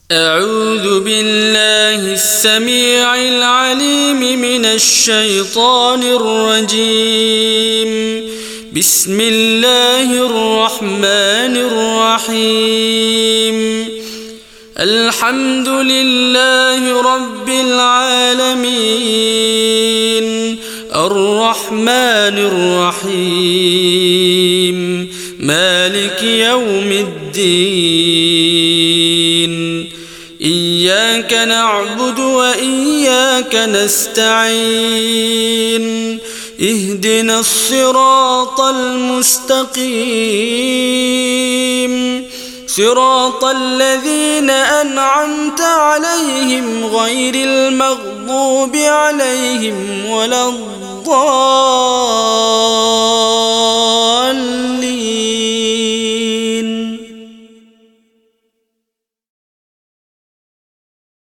أعوذ بالله السميع العليم من الشيطان الرجيم. بسم الله الرحمن الرحيم. الحمد لله رب العالمين، الرحمن الرحيم، مالك يوم الدين. إياك نعبد وإياك نستعين. اهدنا الصراط المستقيم، صراط الذين أنعمت عليهم غير المغضوب عليهم ولا الضالين.